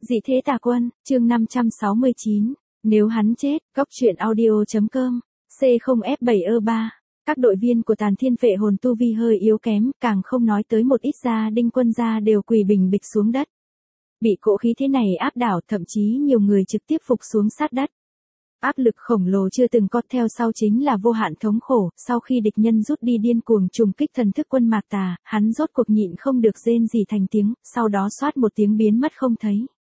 Dị thế tà quân, chương 569. Nếu hắn chết, góc truyện audio.com, C0F7E3. Các đội viên của Tàn Thiên Phệ Hồn tu vi hơi yếu kém, càng không nói tới một ít gia đinh quân gia đều quỳ bình bịch xuống đất. Bị cỗ khí thế này áp đảo, thậm chí nhiều người trực tiếp phục xuống sát đất. Áp lực khổng lồ chưa từng có, theo sau chính là vô hạn thống khổ. Sau khi địch nhân rút đi điên cuồng trùng kích thần thức quân Mạc Tà, hắn rốt cuộc nhịn không được rên rỉ thành tiếng, sau đó xoát một tiếng biến mất không thấy.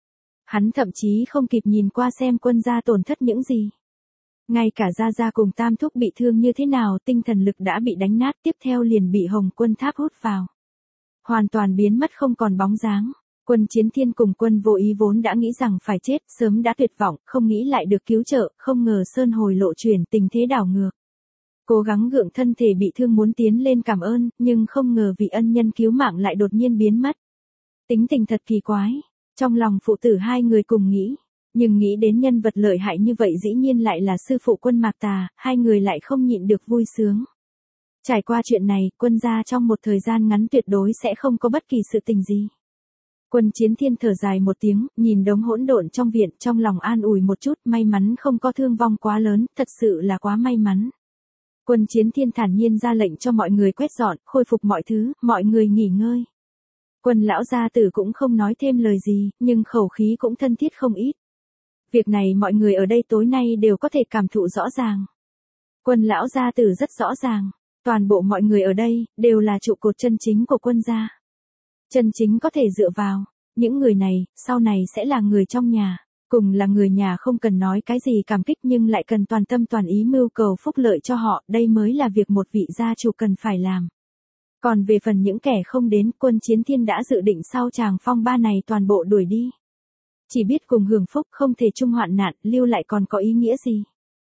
Hắn thậm chí không kịp nhìn qua xem quân gia tổn thất những gì. Ngay cả Gia Gia cùng Tam Thúc bị thương như thế nào, tinh thần lực đã bị đánh nát, tiếp theo liền bị Hồng Quân Tháp hút vào. Hoàn toàn biến mất không còn bóng dáng. Quân Chiến Thiên cùng Quân Vô Ý vốn đã nghĩ rằng phải chết, sớm đã tuyệt vọng, không nghĩ lại được cứu trợ, không ngờ Sơn Hồi lộ chuyển, tình thế đảo ngược. Cố gắng gượng thân thể bị thương muốn tiến lên cảm ơn, nhưng không ngờ vị ân nhân cứu mạng lại đột nhiên biến mất. Tính tình thật kỳ quái. Trong lòng phụ tử hai người cùng nghĩ, nhưng nghĩ đến nhân vật lợi hại như vậy dĩ nhiên lại là sư phụ quân Mạc Tà, hai người lại không nhịn được vui sướng. Trải qua chuyện này, quân gia trong một thời gian ngắn tuyệt đối sẽ không có bất kỳ sự tình gì. Quân Chiến Thiên thở dài một tiếng, nhìn đống hỗn độn trong viện, trong lòng an ủi một chút, may mắn không có thương vong quá lớn, thật sự là quá may mắn. Quân Chiến Thiên thản nhiên ra lệnh cho mọi người quét dọn, khôi phục mọi thứ, mọi người nghỉ ngơi. Quân lão gia tử cũng không nói thêm lời gì, nhưng khẩu khí cũng thân thiết không ít. Việc này mọi người ở đây tối nay đều có thể cảm thụ rõ ràng. Quân lão gia tử rất rõ ràng, toàn bộ mọi người ở đây đều là trụ cột chân chính của quân gia. Chân chính có thể dựa vào, những người này sau này sẽ là người trong nhà, cùng là người nhà không cần nói cái gì cảm kích nhưng lại cần toàn tâm toàn ý mưu cầu phúc lợi cho họ, đây mới là việc một vị gia chủ cần phải làm. Còn về phần những kẻ không đến, Quân Chiến Thiên đã dự định sau tràng phong ba này toàn bộ đuổi đi. Chỉ biết cùng hưởng phúc, không thể chung hoạn nạn, lưu lại còn có ý nghĩa gì.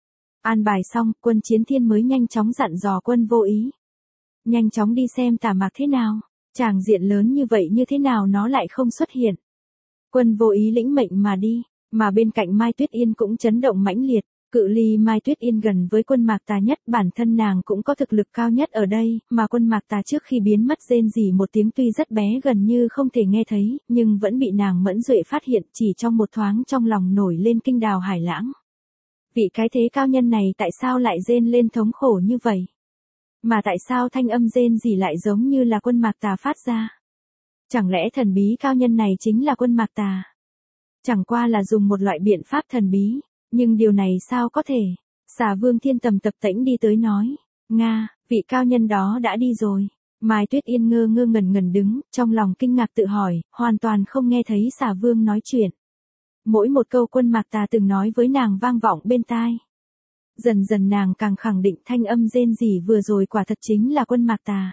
An bài xong, Quân Chiến Thiên mới nhanh chóng dặn dò Quân Vô Ý. Nhanh chóng đi xem Tà Mạc thế nào, tràng diện lớn như vậy như thế nào nó lại không xuất hiện. Quân Vô Ý lĩnh mệnh mà đi, mà bên cạnh Mai Tuyết Yên cũng chấn động mãnh liệt. Cự ly Mai Tuyết Yên gần với quân Mạc Tà nhất, bản thân nàng cũng có thực lực cao nhất ở đây, mà quân Mạc Tà trước khi biến mất rên rỉ một tiếng tuy rất bé gần như không thể nghe thấy, nhưng vẫn bị nàng mẫn duệ phát hiện, chỉ trong một thoáng trong lòng nổi lên kinh đào hải lãng. Vị cái thế cao nhân này tại sao lại rên lên thống khổ như vậy? Mà tại sao thanh âm rên rỉ lại giống như là quân Mạc Tà phát ra? Chẳng lẽ thần bí cao nhân này chính là quân Mạc Tà? Chẳng qua là dùng một loại biện pháp thần bí. Nhưng điều này sao có thể? Xà Vương Thiên Tầm tập tễnh đi tới nói. Nga, vị cao nhân đó đã đi rồi. Mai Tuyết Yên ngơ ngơ ngẩn ngẩn đứng, trong lòng kinh ngạc tự hỏi, hoàn toàn không nghe thấy Xà Vương nói chuyện. Mỗi một câu quân Mạc Tà từng nói với nàng vang vọng bên tai. Dần dần nàng càng khẳng định thanh âm rên rỉ vừa rồi quả thật chính là quân Mạc Tà.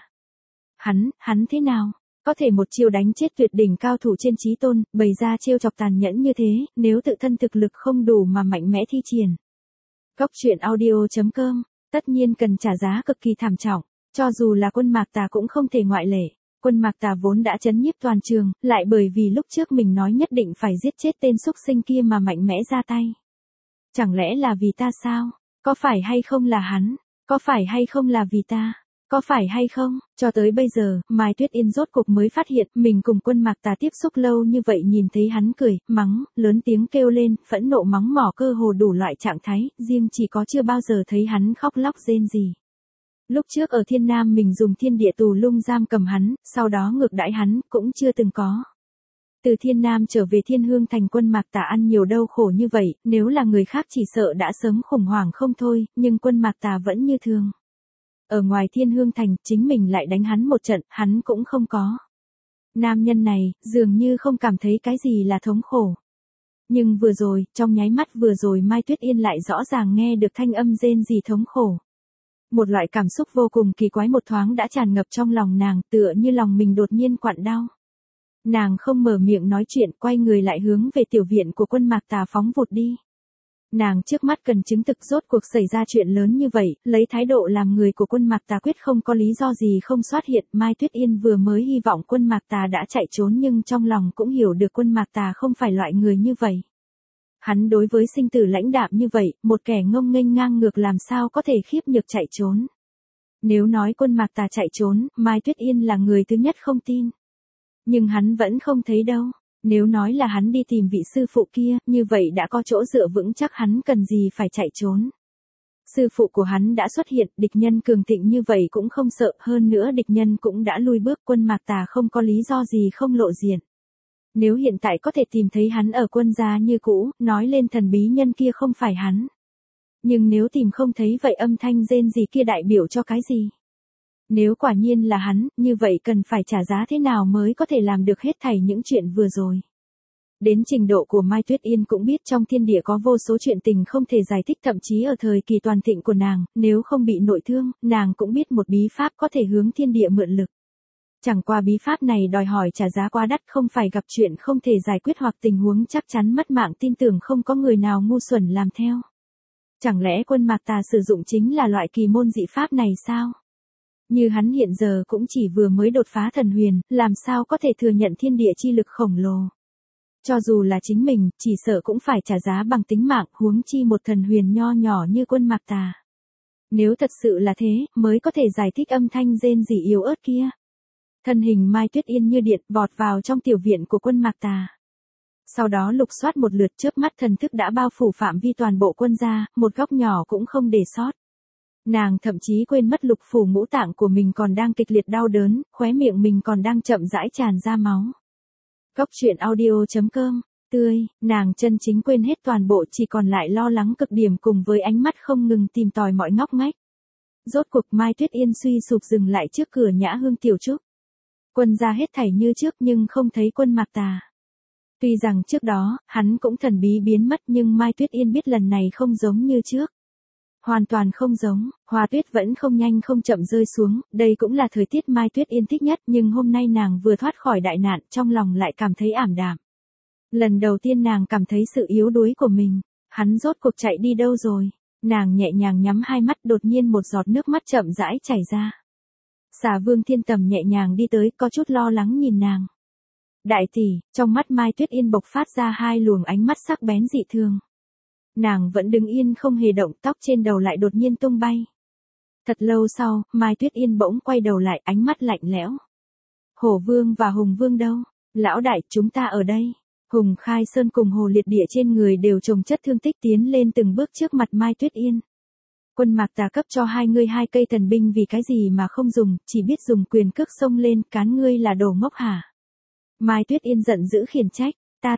Hắn thế nào? Có thể một chiêu đánh chết tuyệt đỉnh cao thủ trên chí tôn, bày ra chiêu chọc tàn nhẫn như thế, nếu tự thân thực lực không đủ mà mạnh mẽ thi triển. Góc truyện audio.com, tất nhiên cần trả giá cực kỳ thảm trọng, cho dù là quân Mạc Tà cũng không thể ngoại lệ. Quân Mạc Tà vốn đã chấn nhiếp toàn trường, lại bởi vì lúc trước mình nói nhất định phải giết chết tên súc sinh kia mà mạnh mẽ ra tay. Chẳng lẽ là vì ta sao? Có phải hay không là hắn? Có phải hay không là vì ta? Có phải hay không? Cho tới bây giờ, Mai Tuyết Yên rốt cục mới phát hiện mình cùng quân Mạc Tà tiếp xúc lâu như vậy, nhìn thấy hắn cười, mắng, lớn tiếng kêu lên, phẫn nộ mắng mỏ cơ hồ đủ loại trạng thái, riêng chỉ có chưa bao giờ thấy hắn khóc lóc rên rỉ. Lúc trước ở Thiên Nam mình dùng thiên địa tù lung giam cầm hắn, sau đó ngược đãi hắn, cũng chưa từng có. Từ Thiên Nam trở về Thiên Hương Thành, quân Mạc Tà ăn nhiều đau khổ như vậy, nếu là người khác chỉ sợ đã sớm khủng hoảng không thôi, nhưng quân Mạc Tà vẫn như thường. Ở ngoài Thiên Hương Thành, chính mình lại đánh hắn một trận, hắn cũng không có. Nam nhân này, dường như không cảm thấy cái gì là thống khổ. Nhưng vừa rồi, trong nháy mắt vừa rồi Mai Tuyết Yên lại rõ ràng nghe được thanh âm rên rỉ thống khổ. Một loại cảm xúc vô cùng kỳ quái một thoáng đã tràn ngập trong lòng nàng, tựa như lòng mình đột nhiên quặn đau. Nàng không mở miệng nói chuyện, quay người lại hướng về tiểu viện của quân Mạc Tà phóng vụt đi. Nàng trước mắt cần chứng thực rốt cuộc xảy ra chuyện lớn như vậy, lấy thái độ làm người của quân Mạc Tà quyết không có lý do gì không xuất hiện. Mai Tuyết Yên vừa mới hy vọng quân Mạc Tà đã chạy trốn, nhưng trong lòng cũng hiểu được quân Mạc Tà không phải loại người như vậy. Hắn đối với sinh tử lãnh đạm như vậy, một kẻ ngông nghênh ngang ngược làm sao có thể khiếp nhược chạy trốn. Nếu nói quân Mạc Tà chạy trốn, Mai Tuyết Yên là người thứ nhất không tin. Nhưng hắn vẫn không thấy đâu. Nếu nói là hắn đi tìm vị sư phụ kia, như vậy đã có chỗ dựa vững chắc, hắn cần gì phải chạy trốn. Sư phụ của hắn đã xuất hiện, địch nhân cường thịnh như vậy cũng không sợ, hơn nữa địch nhân cũng đã lui bước, Quân Mạc Tà không có lý do gì không lộ diện. Nếu hiện tại có thể tìm thấy hắn ở quân gia như cũ, nói lên thần bí nhân kia không phải hắn. Nhưng nếu tìm không thấy vậy âm thanh rên gì kia đại biểu cho cái gì? Nếu quả nhiên là hắn, như vậy cần phải trả giá thế nào mới có thể làm được hết thảy những chuyện vừa rồi? Đến trình độ của Mai Tuyết Yên cũng biết trong thiên địa có vô số chuyện tình không thể giải thích, thậm chí ở thời kỳ toàn thịnh của nàng, nếu không bị nội thương, nàng cũng biết một bí pháp có thể hướng thiên địa mượn lực. Chẳng qua bí pháp này đòi hỏi trả giá quá đắt, không phải gặp chuyện không thể giải quyết hoặc tình huống chắc chắn mất mạng, tin tưởng không có người nào ngu xuẩn làm theo. Chẳng lẽ Quân Mạc Tà sử dụng chính là loại kỳ môn dị pháp này sao? Như hắn hiện giờ cũng chỉ vừa mới đột phá thần huyền, làm sao có thể thừa nhận thiên địa chi lực khổng lồ. Cho dù là chính mình, chỉ sợ cũng phải trả giá bằng tính mạng, huống chi một thần huyền nho nhỏ như Quân Mạc Tà. Nếu thật sự là thế, mới có thể giải thích âm thanh rên rỉ yếu ớt kia. Thân hình Mai Tuyết Yên như điện vọt vào trong tiểu viện của Quân Mạc Tà. Sau đó lục soát một lượt, chớp mắt thần thức đã bao phủ phạm vi toàn bộ quân gia, một góc nhỏ cũng không để sót. Nàng thậm chí quên mất lục phủ ngũ tạng của mình còn đang kịch liệt đau đớn, khóe miệng mình còn đang chậm rãi tràn ra máu. Góc truyện audio.com, tươi, nàng chân chính quên hết toàn bộ, chỉ còn lại lo lắng cực điểm cùng với ánh mắt không ngừng tìm tòi mọi ngóc ngách. Rốt cuộc Mai Tuyết Yên suy sụp dừng lại trước cửa Nhã Hương tiểu trúc. Quân gia hết thảy như trước nhưng không thấy Quân Mạc Tà. Tuy rằng trước đó, hắn cũng thần bí biến mất nhưng Mai Tuyết Yên biết lần này không giống như trước. Hoàn toàn không giống, hoa tuyết vẫn không nhanh không chậm rơi xuống, đây cũng là thời tiết Mai Tuyết Yên thích nhất, nhưng hôm nay nàng vừa thoát khỏi đại nạn, trong lòng lại cảm thấy ảm đạm. Lần đầu tiên nàng cảm thấy sự yếu đuối của mình, hắn rốt cuộc chạy đi đâu rồi? Nàng nhẹ nhàng nhắm hai mắt, đột nhiên một giọt nước mắt chậm rãi chảy ra. Xà Vương Thiên Tầm nhẹ nhàng đi tới, có chút lo lắng nhìn nàng. Đại tỷ, trong mắt Mai Tuyết Yên bộc phát ra hai luồng ánh mắt sắc bén dị thường. Nàng vẫn đứng yên không hề động, tóc trên đầu lại đột nhiên tung bay. Thật lâu sau, Mai Tuyết Yên bỗng quay đầu lại, ánh mắt lạnh lẽo. Hổ Vương và Hùng Vương đâu? Lão đại, chúng ta ở đây. Hùng Khai Sơn cùng Hồ Liệt Địa trên người đều chồng chất thương tích, tiến lên từng bước trước mặt Mai Tuyết Yên. Quân Mạc Tà cấp cho hai ngươi 2 cây thần binh vì cái gì mà không dùng, chỉ biết dùng quyền cước xông lên, cán ngươi là đồ ngốc hả? Mai Tuyết Yên giận dữ khiển trách.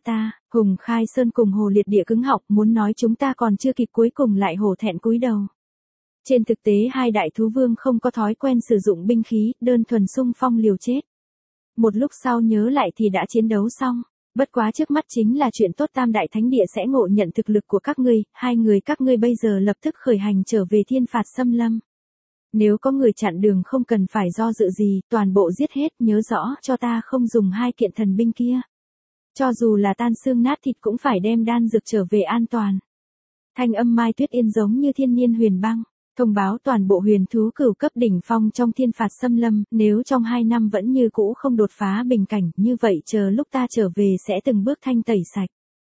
Hùng Khai Sơn cùng Hồ Liệt Địa cứng họng, muốn nói chúng ta còn chưa kịp, cuối cùng lại hổ thẹn cúi đầu. Trên thực tế hai đại thú vương không có thói quen sử dụng binh khí, đơn thuần xung phong liều chết. Một lúc sau nhớ lại thì đã chiến đấu xong. Bất quá trước mắt chính là chuyện tốt, Tam Đại Thánh Địa sẽ ngộ nhận thực lực của các ngươi, hai người các ngươi bây giờ lập tức khởi hành trở về Thiên Phạt Xâm Lâm. Nếu có người chặn đường không cần phải do dự gì, toàn bộ giết hết, nhớ rõ cho ta không dùng 2 kiện thần binh kia. Cho dù là tan xương nát thịt cũng phải đem đan dược trở về an toàn. Thanh âm Mai Tuyết Yên giống như thiên nhiên huyền băng, thông báo toàn bộ huyền thú cửu cấp đỉnh phong trong Thiên Phạt Xâm Lâm, nếu trong 2 năm vẫn như cũ không đột phá bình cảnh, như vậy chờ lúc ta trở về sẽ từng bước thanh tẩy sạch.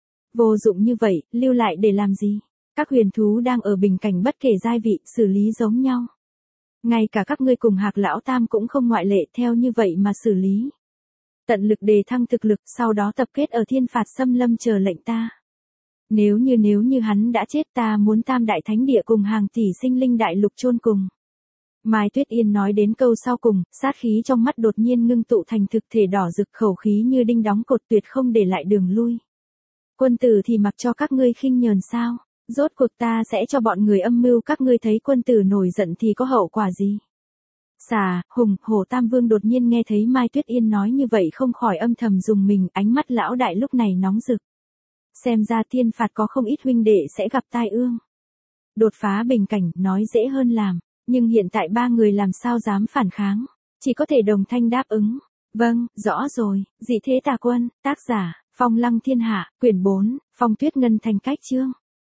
Vô dụng như vậy, lưu lại để làm gì? Các huyền thú đang ở bình cảnh bất kể giai vị, xử lý giống nhau. Ngay cả các ngươi cùng Hạc Lão Tam cũng không ngoại lệ, theo như vậy mà xử lý. Tận lực đề thăng thực lực, sau đó tập kết ở Thiên Phạt Xâm Lâm chờ lệnh ta. Nếu như hắn đã chết, ta muốn Tam Đại Thánh Địa cùng hàng tỷ sinh linh đại lục chôn cùng. Mai Tuyết Yên nói đến câu sau cùng, sát khí trong mắt đột nhiên ngưng tụ thành thực thể đỏ rực, khẩu khí như đinh đóng cột, tuyệt không để lại đường lui. Quân tử thì mặc cho các ngươi khinh nhờn sao? Rốt cuộc ta sẽ cho bọn người âm mưu các ngươi thấy quân tử nổi giận thì có hậu quả gì? Xà, Hùng, Hổ Tam Vương đột nhiên nghe thấy Mai Tuyết Yên nói như vậy không khỏi âm thầm dùng mình, ánh mắt lão đại lúc này nóng rực. Xem ra Thiên Phạt có không ít huynh đệ sẽ gặp tai ương. Đột phá bình cảnh, nói dễ hơn làm, nhưng hiện tại 3 người làm sao dám phản kháng, chỉ có thể đồng thanh đáp ứng. Vâng, rõ rồi, Dị Thế Tà Quân, tác giả, Phong Lăng Thiên Hạ, quyển 4, Phong Tuyết Ngân Thành cách chương.